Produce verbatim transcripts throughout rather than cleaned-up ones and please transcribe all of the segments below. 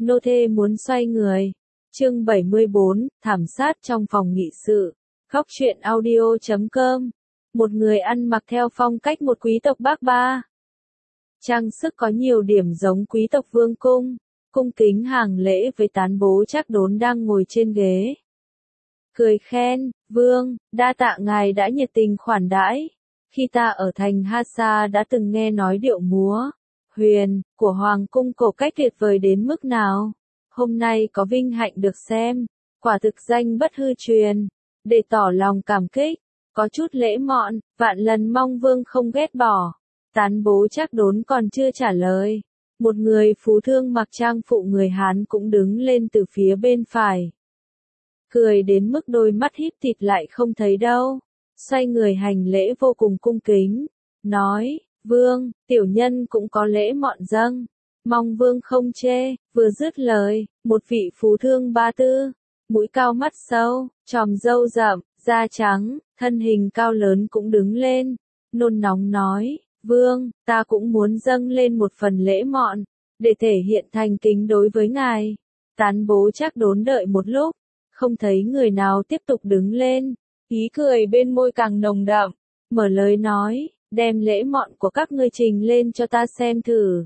Nô thê muốn xoay người. Chương bảy mươi bốn, thảm sát trong phòng nghị sự. Khóc chuyện audio chấm com. Một người ăn mặc theo phong cách một quý tộc bác ba. Trang sức có nhiều điểm giống quý tộc vương cung, cung kính hàng lễ với tán bố Trác Đốn đang ngồi trên ghế. Cười khen, vương, đa tạ ngài đã nhiệt tình khoản đãi. Khi ta ở thành Hasa đã từng nghe nói điệu múa, huyền, của Hoàng cung cổ cách tuyệt vời đến mức nào. Hôm nay có vinh hạnh được xem, quả thực danh bất hư truyền. Để tỏ lòng cảm kích, có chút lễ mọn, vạn lần mong vương không ghét bỏ. Tán bố Trác Đốn còn chưa trả lời. Một người phú thương mặc trang phụ người Hán cũng đứng lên từ phía bên phải. Cười đến mức đôi mắt híp thịt lại không thấy đâu. Xoay người hành lễ vô cùng cung kính. Nói, vương, tiểu nhân cũng có lễ mọn dâng. Mong vương không chê. Vừa dứt lời, một vị phú thương ba tư, mũi cao mắt sâu, tròm râu rậm, da trắng, thân hình cao lớn cũng đứng lên. Nôn nóng nói, vương, ta cũng muốn dâng lên một phần lễ mọn, để thể hiện thành kính đối với ngài. Tán bố Trác Đốn đợi một lúc, không thấy người nào tiếp tục đứng lên. Ý cười bên môi càng nồng đậm, mở lời nói, đem lễ mọn của các ngươi trình lên cho ta xem thử.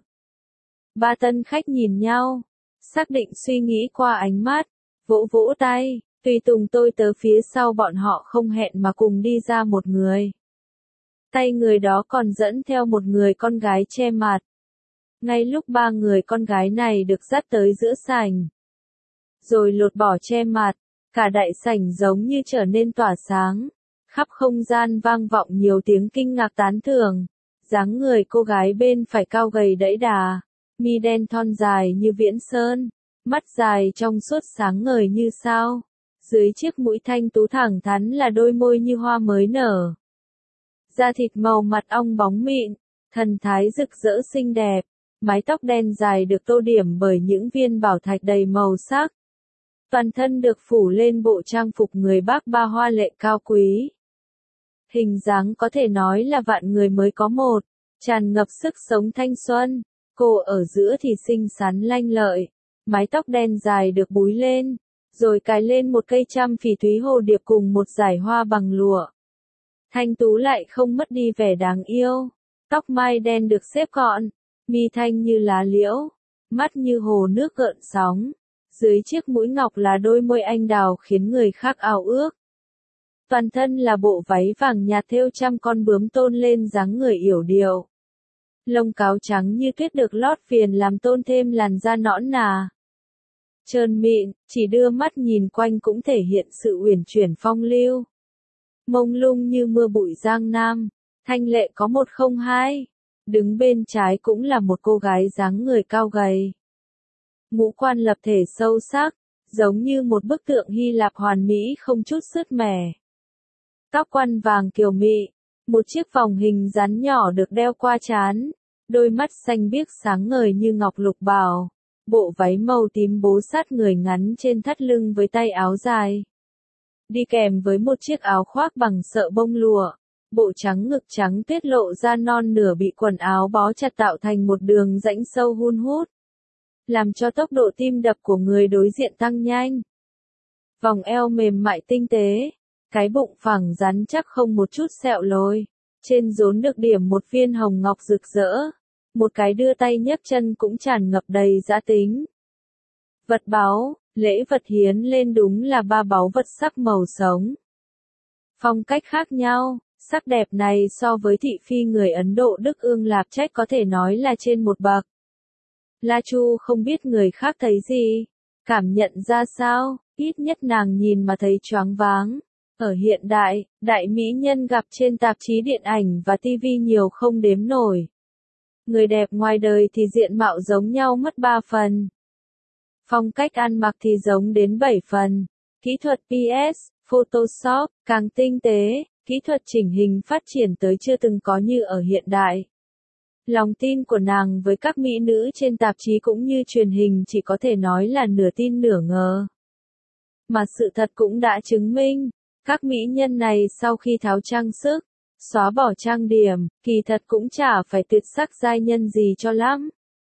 Ba tân khách nhìn nhau, xác định suy nghĩ qua ánh mắt, vỗ vỗ tay, tùy tùng tôi tớ phía sau bọn họ không hẹn mà cùng đi ra một người. Tay người đó còn dẫn theo một người con gái che mặt. Ngay lúc ba người con gái này được dắt tới giữa sảnh, rồi lột bỏ che mặt, cả đại sảnh giống như trở nên tỏa sáng, khắp không gian vang vọng nhiều tiếng kinh ngạc tán thưởng. Dáng người cô gái bên phải cao gầy đẫy đà, mi đen thon dài như viễn sơn, mắt dài trong suốt sáng ngời như sao. Dưới chiếc mũi thanh tú thẳng thắn là đôi môi như hoa mới nở. Da thịt màu mặt ong bóng mịn, thần thái rực rỡ xinh đẹp, mái tóc đen dài được tô điểm bởi những viên bảo thạch đầy màu sắc. Toàn thân được phủ lên bộ trang phục người bác ba hoa lệ cao quý. Hình dáng có thể nói là vạn người mới có một, tràn ngập sức sống thanh xuân. Cô ở giữa thì xinh xắn lanh lợi, mái tóc đen dài được búi lên, rồi cài lên một cây trăm phỉ thúy hồ điệp cùng một dải hoa bằng lụa. Thanh tú lại không mất đi vẻ đáng yêu, tóc mai đen được xếp gọn, mi thanh như lá liễu, mắt như hồ nước gợn sóng, dưới chiếc mũi ngọc là đôi môi anh đào khiến người khác ao ước. Toàn thân là bộ váy vàng nhạt thêu trăm con bướm tôn lên dáng người yểu điệu. Lông cáo trắng như tuyết được lót viền làm tôn thêm làn da nõn nà. Trơn mịn, chỉ đưa mắt nhìn quanh cũng thể hiện sự uyển chuyển phong lưu. Mông lung như mưa bụi giang nam, thanh lệ có một không hai. Đứng bên trái cũng là một cô gái dáng người cao gầy. Ngũ quan lập thể sâu sắc, giống như một bức tượng Hy Lạp hoàn mỹ không chút sứt mẻ. Tóc quăn vàng kiều mị, một chiếc vòng hình rắn nhỏ được đeo qua trán, đôi mắt xanh biếc sáng ngời như ngọc lục bảo, bộ váy màu tím bố sát người ngắn trên thắt lưng với tay áo dài. Đi kèm với một chiếc áo khoác bằng sợi bông lụa, bộ trắng ngực trắng tiết lộ ra non nửa bị quần áo bó chặt tạo thành một đường rãnh sâu hun hút, làm cho tốc độ tim đập của người đối diện tăng nhanh. Vòng eo mềm mại tinh tế, cái bụng phẳng rắn chắc không một chút sẹo lồi, trên rốn được điểm một viên hồng ngọc rực rỡ, một cái đưa tay nhấc chân cũng tràn ngập đầy dã tính. Vật báu, lễ vật hiến lên đúng là ba báu vật sắc màu sống. Phong cách khác nhau, sắc đẹp này so với thị phi người Ấn Độ Đức Ương Lạp Trách có thể nói là trên một bậc. La Chu không biết người khác thấy gì, cảm nhận ra sao, ít nhất nàng nhìn mà thấy choáng váng. Ở hiện đại, đại mỹ nhân gặp trên tạp chí điện ảnh và ti vi nhiều không đếm nổi. Người đẹp ngoài đời thì diện mạo giống nhau mất ba phần. Phong cách ăn mặc thì giống đến bảy phần. Kỹ thuật pê ét, Photoshop, càng tinh tế, kỹ thuật chỉnh hình phát triển tới chưa từng có như ở hiện đại. Lòng tin của nàng với các mỹ nữ trên tạp chí cũng như truyền hình chỉ có thể nói là nửa tin nửa ngờ. Mà sự thật cũng đã chứng minh, các mỹ nhân này sau khi tháo trang sức, xóa bỏ trang điểm, kỳ thật cũng chả phải tuyệt sắc giai nhân gì cho lắm.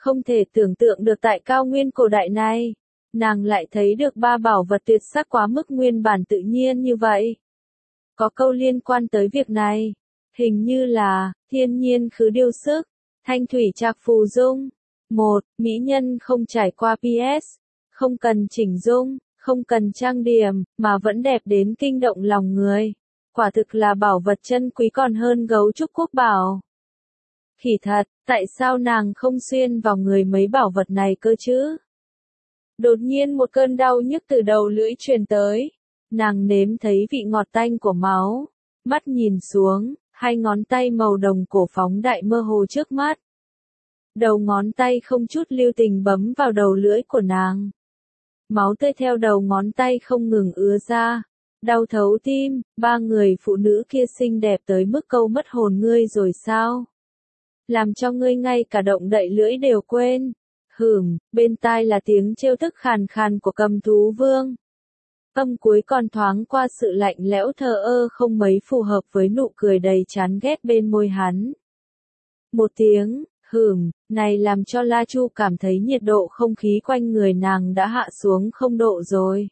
Không thể tưởng tượng được tại cao nguyên cổ đại này, nàng lại thấy được ba bảo vật tuyệt sắc quá mức nguyên bản tự nhiên như vậy. Có câu liên quan tới việc này, hình như là, thiên nhiên khứ điêu sức, thanh thủy trạc phù dung. Một, mỹ nhân không trải qua pê ét, không cần chỉnh dung, không cần trang điểm, mà vẫn đẹp đến kinh động lòng người. Quả thực là bảo vật chân quý còn hơn gấu trúc quốc bảo. Khỉ thật, tại sao nàng không xuyên vào người mấy bảo vật này cơ chứ? Đột nhiên một cơn đau nhức từ đầu lưỡi truyền tới. Nàng nếm thấy vị ngọt tanh của máu. Mắt nhìn xuống, hai ngón tay màu đồng cổ phóng đại mơ hồ trước mắt. Đầu ngón tay không chút lưu tình bấm vào đầu lưỡi của nàng. Máu tươi theo đầu ngón tay không ngừng ứa ra. Đau thấu tim, ba người phụ nữ kia xinh đẹp tới mức câu mất hồn ngươi rồi sao? Làm cho ngươi ngay cả động đậy lưỡi đều quên. Hửm, bên tai là tiếng trêu tức khàn khàn của Cầm Thú Vương. Âm cuối còn thoáng qua sự lạnh lẽo thờ ơ không mấy phù hợp với nụ cười đầy chán ghét bên môi hắn. Một tiếng, hửm, này làm cho La Chu cảm thấy nhiệt độ không khí quanh người nàng đã hạ xuống không độ rồi.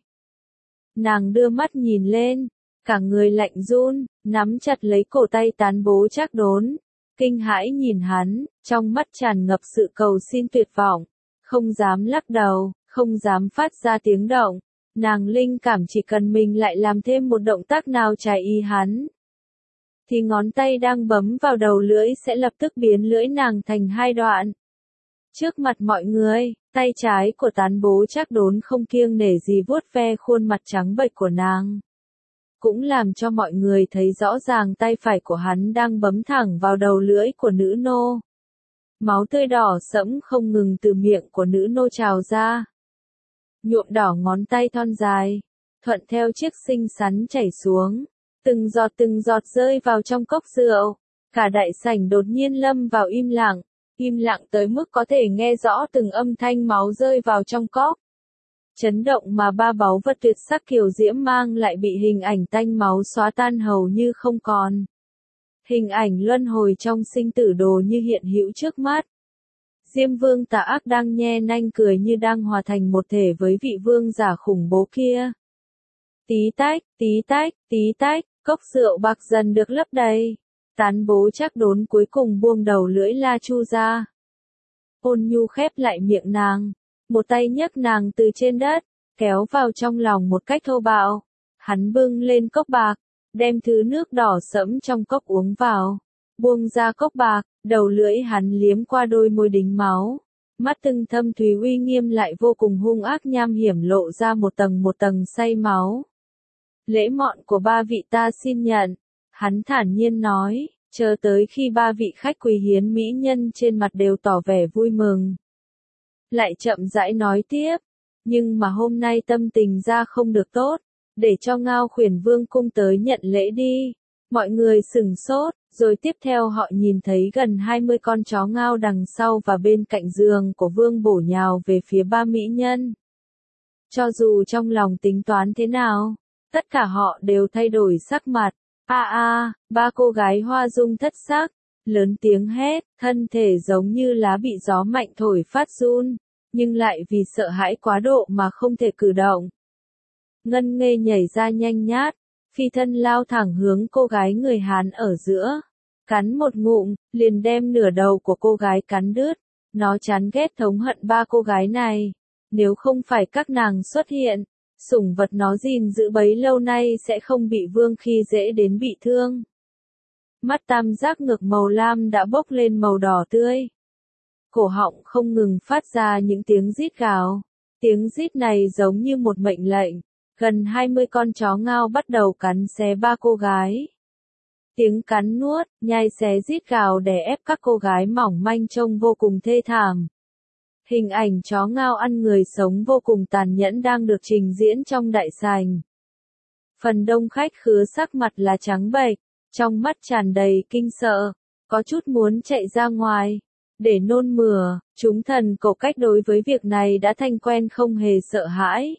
Nàng đưa mắt nhìn lên, cả người lạnh run, nắm chặt lấy cổ tay Tán Bố Trác Đốn, kinh hãi nhìn hắn, trong mắt tràn ngập sự cầu xin tuyệt vọng, không dám lắc đầu, không dám phát ra tiếng động. Nàng linh cảm chỉ cần mình lại làm thêm một động tác nào trái ý hắn, thì ngón tay đang bấm vào đầu lưỡi sẽ lập tức biến lưỡi nàng thành hai đoạn. Trước mặt mọi người, tay trái của Tán Bố Trác Đốn không kiêng nể gì vuốt ve khuôn mặt trắng bệch của nàng. Cũng làm cho mọi người thấy rõ ràng tay phải của hắn đang bấm thẳng vào đầu lưỡi của nữ nô. Máu tươi đỏ sẫm không ngừng từ miệng của nữ nô trào ra. Nhuộm đỏ ngón tay thon dài, thuận theo chiếc xinh xắn chảy xuống. Từng giọt từng giọt rơi vào trong cốc rượu. Cả đại sảnh đột nhiên lâm vào im lặng. Im lặng tới mức có thể nghe rõ từng âm thanh máu rơi vào trong cốc. Chấn động mà ba báu vật tuyệt sắc kiều diễm mang lại bị hình ảnh tanh máu xóa tan hầu như không còn. Hình ảnh luân hồi trong sinh tử đồ như hiện hữu trước mắt. Diêm vương tà ác đang nhe nanh cười như đang hòa thành một thể với vị vương giả khủng bố kia. Tí tách, tí tách, tí tách, cốc rượu bạc dần được lấp đầy. Tán Bố Trác Đốn cuối cùng buông đầu lưỡi La Chu ra. Ôn nhu khép lại miệng nàng. Một tay nhấc nàng từ trên đất, kéo vào trong lòng một cách thô bạo. Hắn bưng lên cốc bạc, đem thứ nước đỏ sẫm trong cốc uống vào. Buông ra cốc bạc, đầu lưỡi hắn liếm qua đôi môi đính máu. Mắt từng thâm thúy uy nghiêm lại vô cùng hung ác nham hiểm lộ ra một tầng một tầng say máu. Lễ mọn của ba vị ta xin nhận. Hắn thản nhiên nói, chờ tới khi ba vị khách quý hiến mỹ nhân trên mặt đều tỏ vẻ vui mừng. Lại chậm rãi nói tiếp, nhưng mà hôm nay tâm tình ra không được tốt, để cho Ngao Khuyển Vương cung tới nhận lễ đi. Mọi người sửng sốt, rồi tiếp theo họ nhìn thấy gần hai mươi con chó ngao đằng sau và bên cạnh giường của Vương bổ nhào về phía ba mỹ nhân. Cho dù trong lòng tính toán thế nào, tất cả họ đều thay đổi sắc mặt. A a, ba cô gái hoa dung thất sắc, lớn tiếng hét, thân thể giống như lá bị gió mạnh thổi phát run, nhưng lại vì sợ hãi quá độ mà không thể cử động. Ngân Nghê nhảy ra nhanh nhát, phi thân lao thẳng hướng cô gái người Hán ở giữa, cắn một ngụm, liền đem nửa đầu của cô gái cắn đứt. Nó chán ghét thống hận ba cô gái này, nếu không phải các nàng xuất hiện, sủng vật nó gìn giữ bấy lâu nay sẽ không bị vương khi dễ đến bị thương. Mắt tam giác ngực màu lam đã bốc lên màu đỏ tươi. Cổ họng không ngừng phát ra những tiếng rít gào. Tiếng rít này giống như một mệnh lệnh. Gần hai mươi con chó ngao bắt đầu cắn xé ba cô gái. Tiếng cắn nuốt, nhai xé rít gào đè ép các cô gái mỏng manh trông vô cùng thê thảm. Hình ảnh chó ngao ăn người sống vô cùng tàn nhẫn đang được trình diễn trong đại sảnh. Phần đông khách khứa sắc mặt là trắng bệch, trong mắt tràn đầy kinh sợ, có chút muốn chạy ra ngoài, để nôn mửa. Chúng thần cổ cách đối với việc này đã thành quen không hề sợ hãi.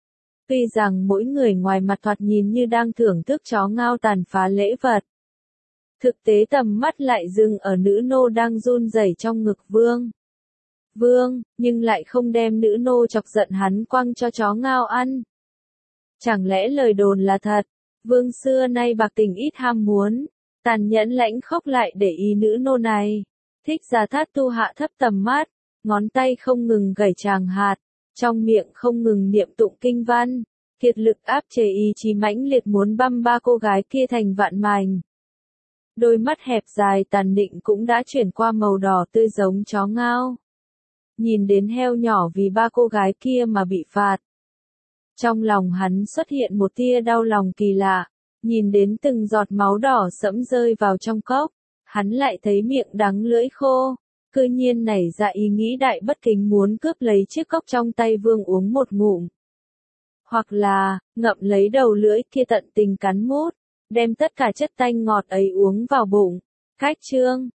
Tuy rằng mỗi người ngoài mặt thoạt nhìn như đang thưởng thức chó ngao tàn phá lễ vật, thực tế tầm mắt lại dừng ở nữ nô đang run rẩy trong ngực vương. Vương, nhưng lại không đem nữ nô chọc giận hắn quăng cho chó ngao ăn. Chẳng lẽ lời đồn là thật? Vương xưa nay bạc tình ít ham muốn, tàn nhẫn lãnh khốc lại để ý nữ nô này. Thích Gia Thát Tu hạ thấp tầm mắt, ngón tay không ngừng gảy tràng hạt, trong miệng không ngừng niệm tụng kinh văn, kiệt lực áp chế ý chí mãnh liệt muốn băm ba cô gái kia thành vạn mảnh. Đôi mắt hẹp dài tàn nịnh cũng đã chuyển qua màu đỏ tươi giống chó ngao. Nhìn đến heo nhỏ vì ba cô gái kia mà bị phạt. Trong lòng hắn xuất hiện một tia đau lòng kỳ lạ, nhìn đến từng giọt máu đỏ sẫm rơi vào trong cốc, hắn lại thấy miệng đắng lưỡi khô, cư nhiên nảy ra ý nghĩ đại bất kính muốn cướp lấy chiếc cốc trong tay Vương uống một ngụm. Hoặc là, ngậm lấy đầu lưỡi kia tận tình cắn mút, đem tất cả chất tanh ngọt ấy uống vào bụng. Khách chương